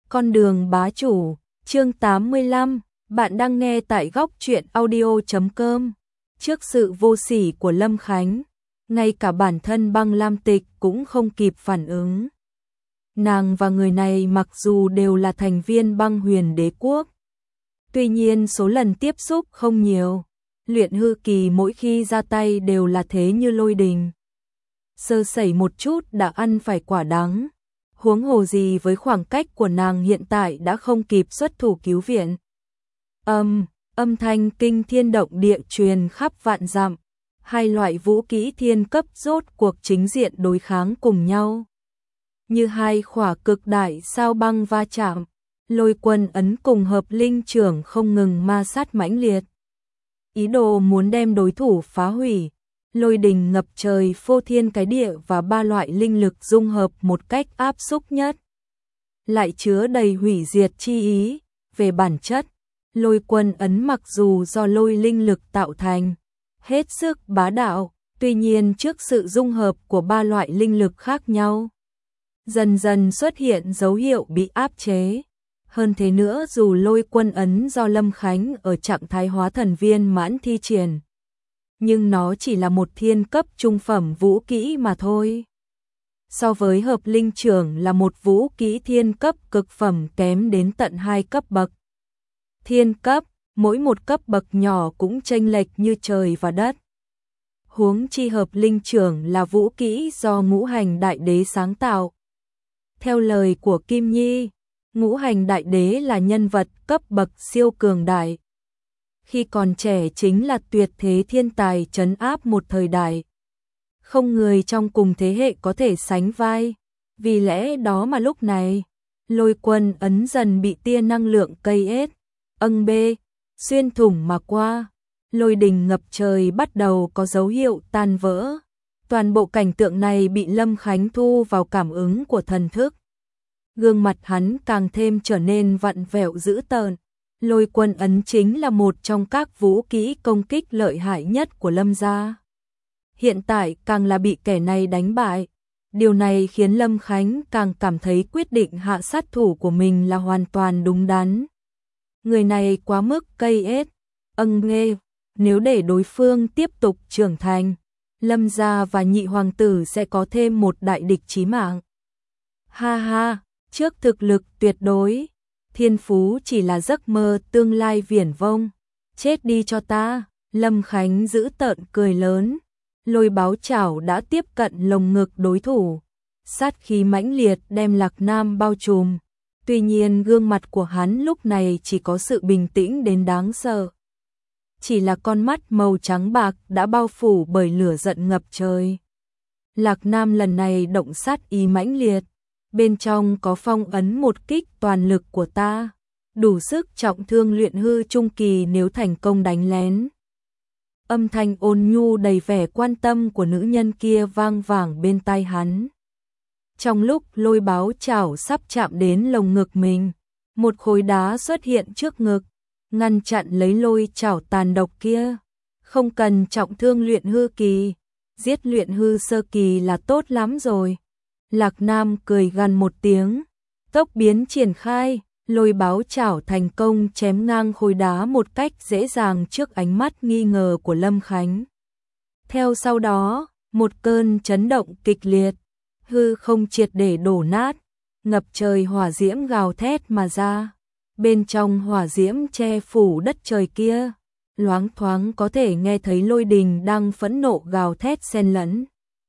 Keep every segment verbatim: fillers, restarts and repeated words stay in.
Con đường bá chủ, chương tám mươi lăm, bạn đang nghe tại góc truyện audio chấm com. Trước sự vô sỉ của Lâm Khánh, ngay cả bản thân Băng Lam Tịch cũng không kịp phản ứng. Nàng và người này mặc dù đều là thành viên Băng Huyền Đế Quốc, tuy nhiên số lần tiếp xúc không nhiều. Luyện hư kỳ mỗi khi ra tay đều là thế như lôi đình. Sơ sẩy một chút đã ăn phải quả đắng. Huống hồ gì với khoảng cách của nàng hiện tại đã không kịp xuất thủ cứu viện. Âm, âm thanh kinh thiên động địa truyền khắp vạn dặm. Hai loại vũ kỹ thiên cấp rốt cuộc chính diện đối kháng cùng nhau. Như hai khỏa cực đại sao băng va chạm, Lôi Quân ấn cùng hợp linh trưởng không ngừng ma sát mãnh liệt. Ý đồ muốn đem đối thủ phá hủy. Lôi đình ngập trời phô thiên cái địa và ba loại linh lực dung hợp một cách áp xúc nhất, lại chứa đầy hủy diệt chi ý. Về bản chất, Lôi Quân ấn mặc dù do lôi linh lực tạo thành, hết sức bá đạo, tuy nhiên trước sự dung hợp của ba loại linh lực khác nhau, dần dần xuất hiện dấu hiệu bị áp chế. Hơn thế nữa, dù Lôi Quân ấn do Lâm Khánh ở trạng thái hóa thần viên mãn thi triển, nhưng nó chỉ là một thiên cấp trung phẩm vũ kỹ mà thôi. So với hợp linh trưởng là một vũ kỹ thiên cấp cực phẩm kém đến tận hai cấp bậc. Thiên cấp, mỗi một cấp bậc nhỏ cũng chênh lệch như trời và đất. Huống chi hợp linh trưởng là vũ kỹ do Ngũ Hành Đại Đế sáng tạo. Theo lời của Kim Nhi, Ngũ Hành Đại Đế là nhân vật cấp bậc siêu cường đại. Khi còn trẻ chính là tuyệt thế thiên tài trấn áp một thời đại. Không người trong cùng thế hệ có thể sánh vai. Vì lẽ đó mà lúc này, Lôi Quân ấn dần bị tia năng lượng cây ết, âng bê, xuyên thủng mà qua. Lôi đình ngập trời bắt đầu có dấu hiệu tan vỡ. Toàn bộ cảnh tượng này bị Lâm Khánh thu vào cảm ứng của thần thức. Gương mặt hắn càng thêm trở nên vặn vẹo dữ tợn. Lôi Quân ấn chính là một trong các vũ kỹ công kích lợi hại nhất của Lâm gia. Hiện tại càng là bị kẻ này đánh bại. Điều này khiến Lâm Khánh càng cảm thấy quyết định hạ sát thủ của mình là hoàn toàn đúng đắn. Người này quá mức cây ết, âng nghê. Nếu để đối phương tiếp tục trưởng thành, Lâm gia và nhị hoàng tử sẽ có thêm một đại địch chí mạng. Ha ha, trước thực lực tuyệt đối, thiên phú chỉ là giấc mơ tương lai viển vông. Chết đi cho ta. Lâm Khánh giữ tợn cười lớn. Lôi báo chảo đã tiếp cận lồng ngực đối thủ. Sát khí mãnh liệt đem Lạc Nam bao trùm. Tuy nhiên gương mặt của hắn lúc này chỉ có sự bình tĩnh đến đáng sợ. Chỉ là con mắt màu trắng bạc đã bao phủ bởi lửa giận ngập trời. Lạc Nam lần này động sát ý mãnh liệt. Bên trong có phong ấn một kích toàn lực của ta, đủ sức trọng thương luyện hư trung kỳ nếu thành công đánh lén. Âm thanh ôn nhu đầy vẻ quan tâm của nữ nhân kia vang vẳng bên tai hắn. Trong lúc lôi báo chảo sắp chạm đến lồng ngực mình, một khối đá xuất hiện trước ngực, ngăn chặn lấy lôi chảo tàn độc kia. Không cần trọng thương luyện hư kỳ, giết luyện hư sơ kỳ là tốt lắm rồi. Lạc Nam cười gằn một tiếng, tốc biến triển khai, lôi báo chảo thành công chém ngang khối đá một cách dễ dàng trước ánh mắt nghi ngờ của Lâm Khánh. Theo sau đó, một cơn chấn động kịch liệt, hư không triệt để đổ nát, ngập trời hỏa diễm gào thét mà ra. Bên trong hỏa diễm che phủ đất trời kia, loáng thoáng có thể nghe thấy lôi đình đang phẫn nộ gào thét xen lẫn.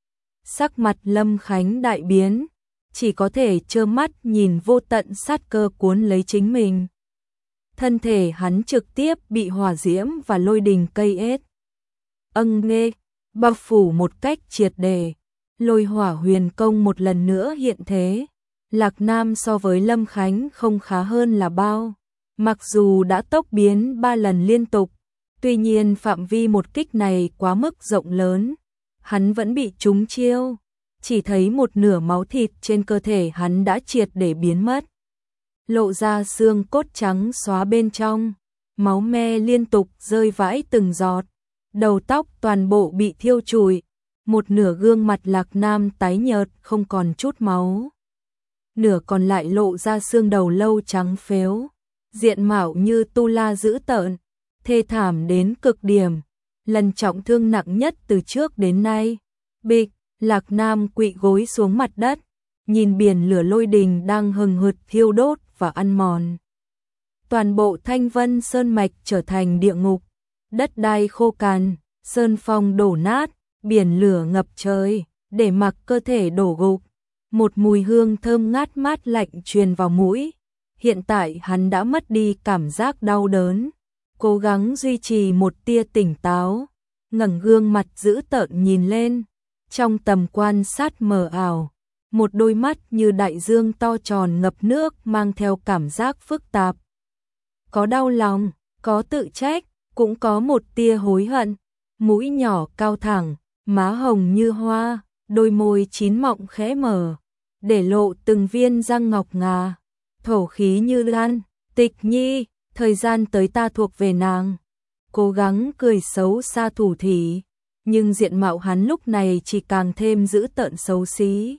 Sắc mặt Lâm Khánh đại biến, chỉ có thể trơ mắt nhìn vô tận sát cơ cuốn lấy chính mình. Thân thể hắn trực tiếp bị hỏa diễm và lôi đình cây ết, âng nghê, bao phủ một cách triệt để. Lôi hỏa huyền công một lần nữa hiện thế. Lạc Nam so với Lâm Khánh không khá hơn là bao. Mặc dù đã tốc biến ba lần liên tục, tuy nhiên phạm vi một kích này quá mức rộng lớn. Hắn vẫn bị trúng chiêu, chỉ thấy một nửa máu thịt trên cơ thể hắn đã triệt để biến mất. Lộ ra xương cốt trắng xóa bên trong, máu me liên tục rơi vãi từng giọt, đầu tóc toàn bộ bị thiêu trụi, một nửa gương mặt Lạc Nam tái nhợt không còn chút máu. nửa còn lại lộ ra xương đầu lâu trắng phếu, diện mạo như tu la dữ tợn, thê thảm đến cực điểm, lần trọng thương nặng nhất từ trước đến nay. Bịch, Lạc Nam quỵ gối xuống mặt đất, nhìn biển lửa lôi đình đang hừng hực thiêu đốt và ăn mòn. Toàn bộ Thanh Vân Sơn Mạch trở thành địa ngục, đất đai khô cằn, sơn phong đổ nát, biển lửa ngập trời, để mặc cơ thể đổ gục. Một mùi hương thơm ngát mát lạnh truyền vào mũi. Hiện tại hắn đã mất đi cảm giác đau đớn, cố gắng duy trì một tia tỉnh táo, ngẩng gương mặt dữ tợn nhìn lên, trong tầm quan sát mờ ảo, một đôi mắt như đại dương to tròn ngập nước mang theo cảm giác phức tạp. Có đau lòng, có tự trách, cũng có một tia hối hận, mũi nhỏ cao thẳng, má hồng như hoa, đôi môi chín mọng khẽ mở, để lộ từng viên răng ngọc ngà, thổ khí như lan. Tịch Nhi, thời gian tới ta thuộc về nàng. Cố gắng cười xấu xa thủ thỉ, nhưng diện mạo hắn lúc này chỉ càng thêm dữ tợn xấu xí.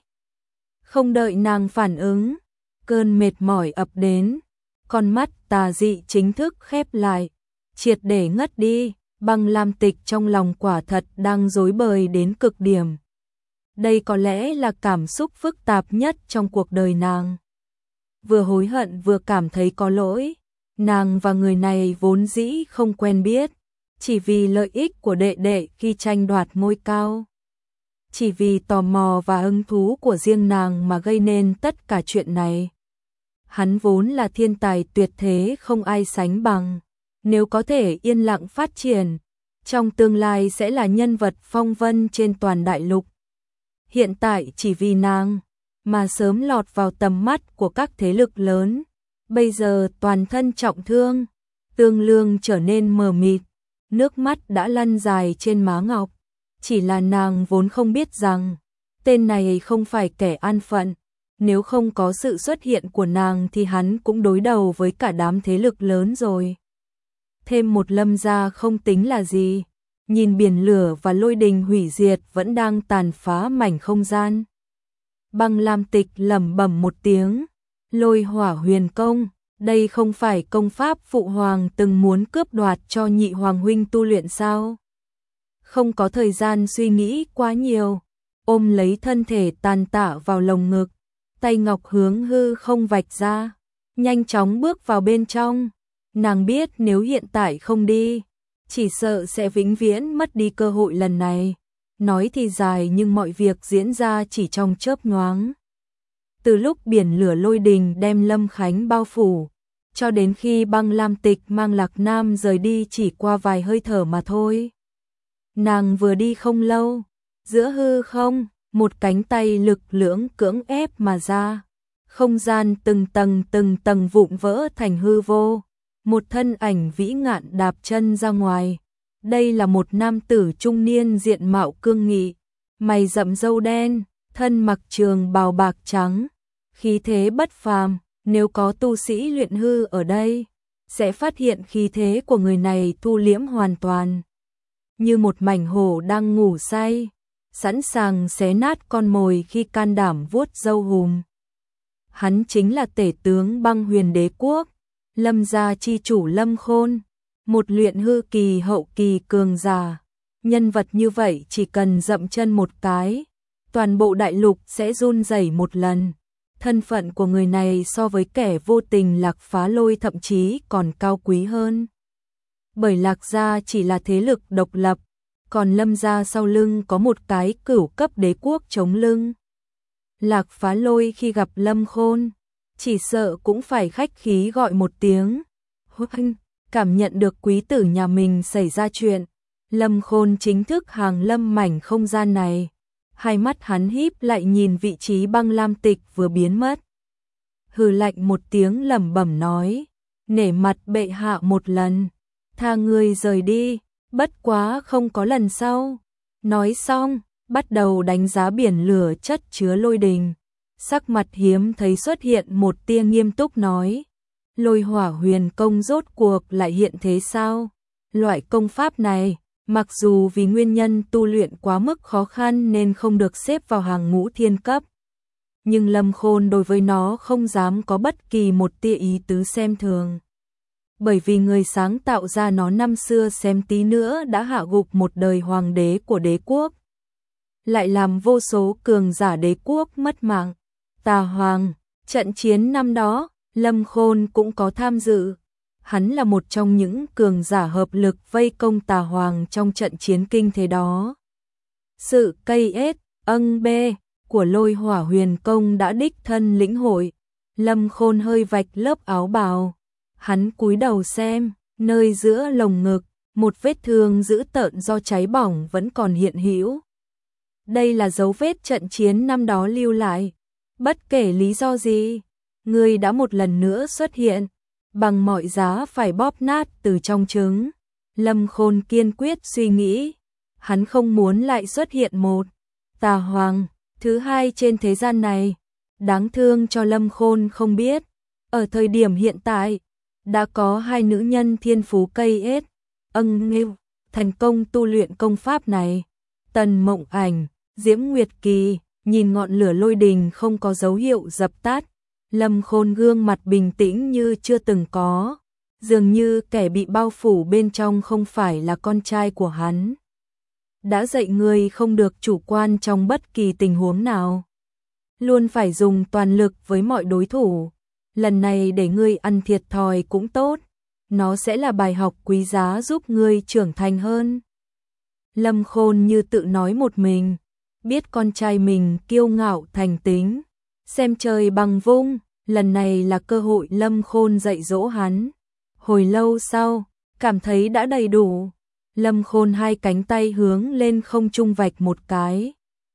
Không đợi nàng phản ứng, cơn mệt mỏi ập đến, con mắt tà dị chính thức khép lại, triệt để ngất đi. Băng Lam Tịch trong lòng quả thật đang rối bời đến cực điểm. Đây có lẽ là cảm xúc phức tạp nhất trong cuộc đời nàng. Vừa hối hận vừa cảm thấy có lỗi. Nàng và người này vốn dĩ không quen biết, chỉ vì lợi ích của đệ đệ khi tranh đoạt ngôi cao. Chỉ vì tò mò và hứng thú của riêng nàng mà gây nên tất cả chuyện này. Hắn vốn là thiên tài tuyệt thế không ai sánh bằng. Nếu có thể yên lặng phát triển, trong tương lai sẽ là nhân vật phong vân trên toàn đại lục. Hiện tại chỉ vì nàng mà sớm lọt vào tầm mắt của các thế lực lớn. Bây giờ toàn thân trọng thương, Tương Lương trở nên mờ mịt, nước mắt đã lăn dài trên má ngọc. Chỉ là nàng vốn không biết rằng, tên này không phải kẻ an phận. Nếu không có sự xuất hiện của nàng thì hắn cũng đối đầu với cả đám thế lực lớn rồi. Thêm một Lâm gia không tính là gì, nhìn biển lửa và lôi đình hủy diệt vẫn đang tàn phá mảnh không gian. Băng Lam Tịch lẩm bẩm một tiếng, Lôi Hỏa Huyền Công, đây không phải công pháp phụ hoàng từng muốn cướp đoạt cho nhị hoàng huynh tu luyện sao? Không có thời gian suy nghĩ quá nhiều, ôm lấy thân thể tàn tạ vào lồng ngực, tay ngọc hướng hư không vạch ra, nhanh chóng bước vào bên trong. Nàng biết nếu hiện tại không đi, chỉ sợ sẽ vĩnh viễn mất đi cơ hội lần này. Nói thì dài nhưng mọi việc diễn ra chỉ trong chớp nhoáng. Từ lúc biển lửa lôi đình đem Lâm Khánh bao phủ, cho đến khi Băng Lam Tịch mang Lạc Nam rời đi chỉ qua vài hơi thở mà thôi. Nàng vừa đi không lâu, giữa hư không, một cánh tay lực lưỡng cưỡng ép mà ra. Không gian từng tầng từng tầng vụn vỡ thành hư vô. Một thân ảnh vĩ ngạn đạp chân ra ngoài. Đây là một nam tử trung niên diện mạo cương nghị, mày rậm râu đen, thân mặc trường bào bạc trắng, khí thế bất phàm. Nếu có tu sĩ luyện hư ở đây, sẽ phát hiện khí thế của người này thu liễm hoàn toàn, như một mảnh hổ đang ngủ say, sẵn sàng xé nát con mồi khi can đảm vuốt râu hùm. Hắn chính là tể tướng Băng Huyền Đế quốc, Lâm gia chi chủ Lâm Khôn, một luyện hư kỳ hậu kỳ cường giả. Nhân vật như vậy chỉ cần dậm chân một cái, toàn bộ đại lục sẽ run rẩy một lần. Thân phận của người này so với kẻ vô tình Lạc Phá Lôi thậm chí còn cao quý hơn. Bởi Lạc gia chỉ là thế lực độc lập, còn Lâm gia sau lưng có một cái cửu cấp đế quốc chống lưng. Lạc Phá Lôi khi gặp Lâm Khôn, chỉ sợ cũng phải khách khí gọi một tiếng. Huynh, cảm nhận được quý tử nhà mình xảy ra chuyện, Lâm Khôn chính thức hàng lâm mảnh không gian này. Hai mắt hắn híp lại nhìn vị trí Băng Lam Tịch vừa biến mất. Hừ lạnh một tiếng lẩm bẩm nói, nể mặt bệ hạ một lần, tha ngươi rời đi, bất quá không có lần sau. Nói xong, bắt đầu đánh giá biển lửa chất chứa lôi đình. Sắc mặt hiếm thấy xuất hiện một tia nghiêm túc nói, Lôi Hỏa Huyền Công rốt cuộc lại hiện thế sao? Loại công pháp này, mặc dù vì nguyên nhân tu luyện quá mức khó khăn nên không được xếp vào hàng ngũ thiên cấp, nhưng Lâm Khôn đối với nó không dám có bất kỳ một tia ý tứ xem thường. Bởi vì người sáng tạo ra nó năm xưa xem tí nữa đã hạ gục một đời hoàng đế của đế quốc, lại làm vô số cường giả đế quốc mất mạng. Tà Hoàng, trận chiến năm đó, Lâm Khôn cũng có tham dự. Hắn là một trong những cường giả hợp lực vây công Tà Hoàng trong trận chiến kinh thế đó. Sự cây ết, âng bê của Lôi Hỏa Huyền Công đã đích thân lĩnh hội. Lâm Khôn hơi vạch lớp áo bào. Hắn cúi đầu xem, nơi giữa lồng ngực, một vết thương dữ tợn do cháy bỏng vẫn còn hiện hữu. Đây là dấu vết trận chiến năm đó lưu lại. Bất kể lý do gì, ngươi đã một lần nữa xuất hiện, bằng mọi giá phải bóp nát từ trong trứng. Lâm Khôn kiên quyết suy nghĩ, hắn không muốn lại xuất hiện một Tà Hoàng thứ hai trên thế gian này. Đáng thương cho Lâm Khôn không biết, ở thời điểm hiện tại, đã có hai nữ nhân thiên phú cây ết, âng nghêu, thành công tu luyện công pháp này. Tần Mộng Ảnh, Diễm Nguyệt Kỳ, nhìn ngọn lửa lôi đình không có dấu hiệu dập tắt. Lâm Khôn gương mặt bình tĩnh như chưa từng có, dường như kẻ bị bao phủ bên trong không phải là con trai của hắn. Đã dạy ngươi không được chủ quan trong bất kỳ tình huống nào, luôn phải dùng toàn lực với mọi đối thủ. Lần này để ngươi ăn thiệt thòi cũng tốt, nó sẽ là bài học quý giá giúp ngươi trưởng thành hơn. Lâm Khôn như tự nói một mình, biết con trai mình kiêu ngạo thành tính, xem trời bằng vung, lần này là cơ hội Lâm Khôn dạy dỗ hắn. Hồi lâu sau, cảm thấy đã đầy đủ, Lâm Khôn hai cánh tay hướng lên không trung vạch một cái.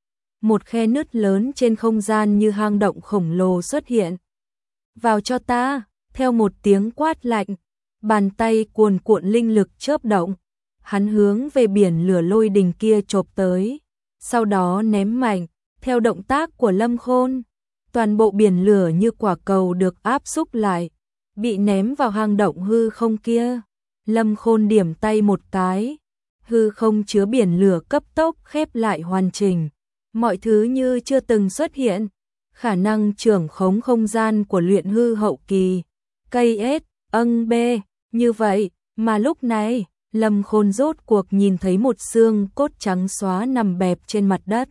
Một khe nứt lớn trên không gian như hang động khổng lồ xuất hiện. Vào cho ta, theo một tiếng quát lạnh, bàn tay cuồn cuộn linh lực chớp động, hắn hướng về biển lửa lôi đình kia chộp tới, sau đó ném mạnh, theo động tác của Lâm Khôn, toàn bộ biển lửa như quả cầu được áp xúc lại, bị ném vào hang động hư không kia. Lâm Khôn điểm tay một cái, hư không chứa biển lửa cấp tốc khép lại hoàn chỉnh, mọi thứ như chưa từng xuất hiện. Khả năng trưởng khống không gian của luyện hư hậu kỳ, cây ết, âng bê, như vậy, mà lúc này, Lâm Khôn rốt cuộc nhìn thấy một xương cốt trắng xóa nằm bẹp trên mặt đất.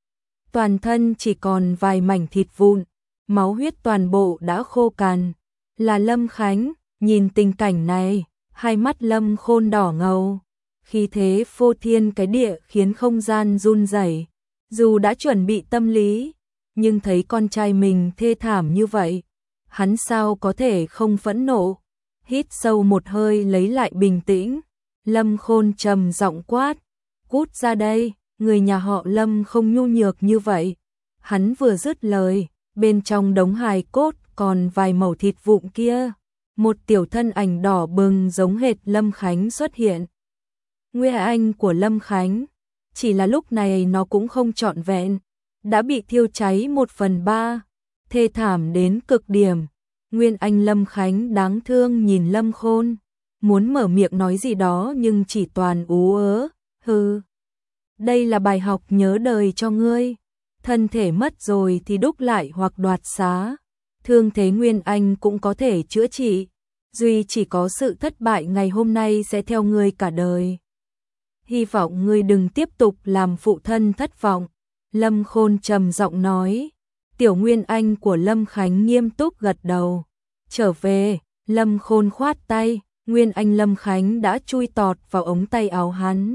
Toàn thân chỉ còn vài mảnh thịt vụn, máu huyết toàn bộ đã khô cằn. Là Lâm Khánh, nhìn tình cảnh này, hai mắt Lâm Khôn đỏ ngầu, khí thế phô thiên cái địa khiến không gian run rẩy. Dù đã chuẩn bị tâm lý, nhưng thấy con trai mình thê thảm như vậy, hắn sao có thể không phẫn nộ. Hít sâu một hơi lấy lại bình tĩnh, Lâm Khôn trầm giọng quát, cút ra đây, người nhà họ Lâm không nhu nhược như vậy. Hắn vừa dứt lời, bên trong đống hài cốt còn vài mẩu thịt vụn kia, một tiểu thân ảnh đỏ bừng giống hệt Lâm Khánh xuất hiện. Nguyên anh của Lâm Khánh, chỉ là lúc này nó cũng không trọn vẹn, đã bị thiêu cháy một phần ba, thê thảm đến cực điểm. Nguyên anh Lâm Khánh đáng thương nhìn Lâm Khôn, muốn mở miệng nói gì đó nhưng chỉ toàn ú ớ, hừ. Đây là bài học nhớ đời cho ngươi, thân thể mất rồi thì đúc lại hoặc đoạt xá, thương thế Nguyên anh cũng có thể chữa trị, duy chỉ có sự thất bại ngày hôm nay sẽ theo ngươi cả đời. Hy vọng ngươi đừng tiếp tục làm phụ thân thất vọng. Lâm Khôn trầm giọng nói. Tiểu Nguyên Anh của Lâm Khánh nghiêm túc gật đầu. Trở về, Lâm Khôn khoát tay, Nguyên Anh Lâm Khánh đã chui tọt vào ống tay áo hắn.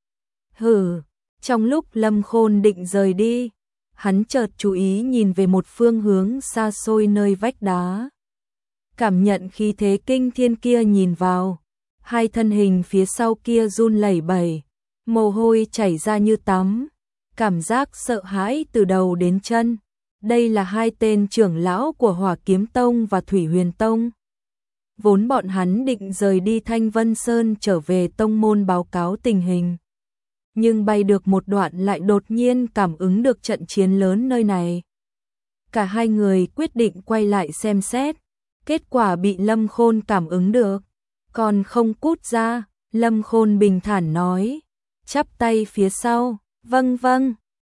Hừ, trong lúc Lâm Khôn định rời đi, hắn chợt chú ý nhìn về một phương hướng xa xôi nơi vách đá. Cảm nhận khí thế kinh thiên kia nhìn vào, hai thân hình phía sau kia run lẩy bẩy, mồ hôi chảy ra như tắm, cảm giác sợ hãi từ đầu đến chân. Đây là hai tên trưởng lão của Hỏa Kiếm Tông và Thủy Huyền Tông. Vốn bọn hắn định rời đi Thanh Vân Sơn trở về tông môn báo cáo tình hình. Nhưng bay được một đoạn lại đột nhiên cảm ứng được trận chiến lớn nơi này. Cả hai người quyết định quay lại xem xét. Kết quả bị Lâm Khôn cảm ứng được. Còn không cút ra, Lâm Khôn bình thản nói. Chắp tay phía sau, vâng vâng.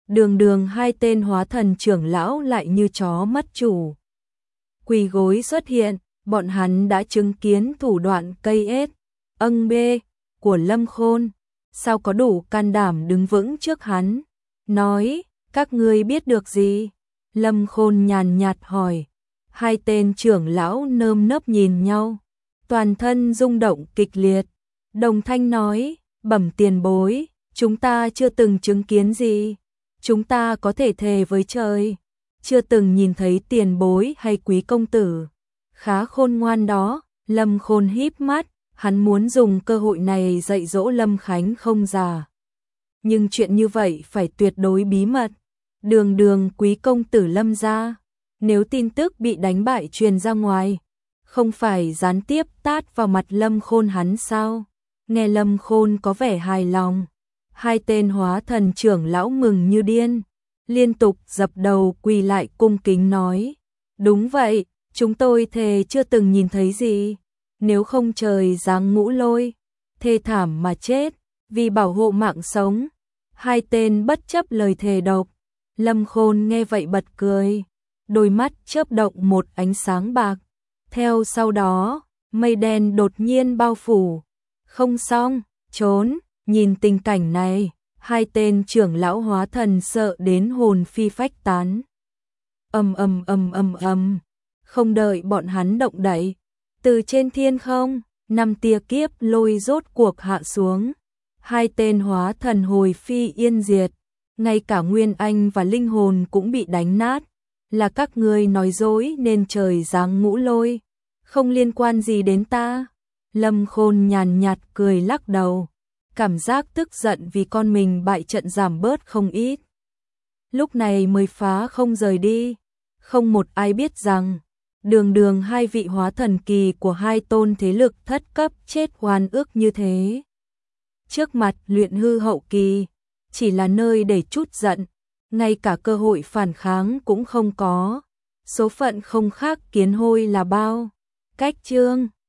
Đường đường hai tên hóa thần trưởng lão lại như chó mất chủ. Quỳ gối xuất hiện, bọn hắn đã chứng kiến thủ đoạn cây ết, âng bê của Lâm Khôn. Sao có đủ can đảm đứng vững trước hắn? Nói, các ngươi biết được gì? Lâm Khôn nhàn nhạt hỏi. Hai tên trưởng lão nơm nớp nhìn nhau, toàn thân rung động kịch liệt. Đồng thanh nói, bẩm tiền bối, chúng ta chưa từng chứng kiến gì. Chúng ta có thể thề với trời, chưa từng nhìn thấy tiền bối hay quý công tử. Khá khôn ngoan đó. Lâm Khôn híp mắt, hắn muốn dùng cơ hội này dạy dỗ Lâm Khánh không già. Nhưng chuyện như vậy phải tuyệt đối bí mật. Đường đường quý công tử Lâm gia, nếu tin tức bị đánh bại truyền ra ngoài, không phải gián tiếp tát vào mặt Lâm Khôn hắn sao? Nghe Lâm Khôn có vẻ hài lòng. Hai tên hóa thần trưởng lão mừng như điên, liên tục dập đầu quỳ lại cung kính nói. Đúng vậy, chúng tôi thề chưa từng nhìn thấy gì. Nếu không trời giáng ngũ lôi, thê thảm mà chết, vì bảo hộ mạng sống. Hai tên bất chấp lời thề độc. Lâm Khôn nghe vậy bật cười, đôi mắt chớp động một ánh sáng bạc. Theo sau đó, mây đen đột nhiên bao phủ. Không xong, trốn. Nhìn tình cảnh này, hai tên trưởng lão hóa thần sợ đến hồn phi phách tán. Ầm ầm ầm ầm ầm, không đợi bọn hắn động đậy, từ trên thiên không, năm tia kiếp lôi rốt cuộc hạ xuống. Hai tên hóa thần hồi phi yên diệt, ngay cả nguyên anh và linh hồn cũng bị đánh nát. Là các ngươi nói dối nên trời giáng ngũ lôi, không liên quan gì đến ta. Lâm Khôn nhàn nhạt cười lắc đầu, cảm giác tức giận vì con mình bại trận giảm bớt không ít. Lúc này mới phá không rời đi, không một ai biết rằng đường đường hai vị hóa thần kỳ của hai tôn thế lực thất cấp chết oan ức như thế. Trước mặt luyện hư hậu kỳ, chỉ là nơi để trút giận, ngay cả cơ hội phản kháng cũng không có. Số phận không khác kiến hôi là bao. Cách chương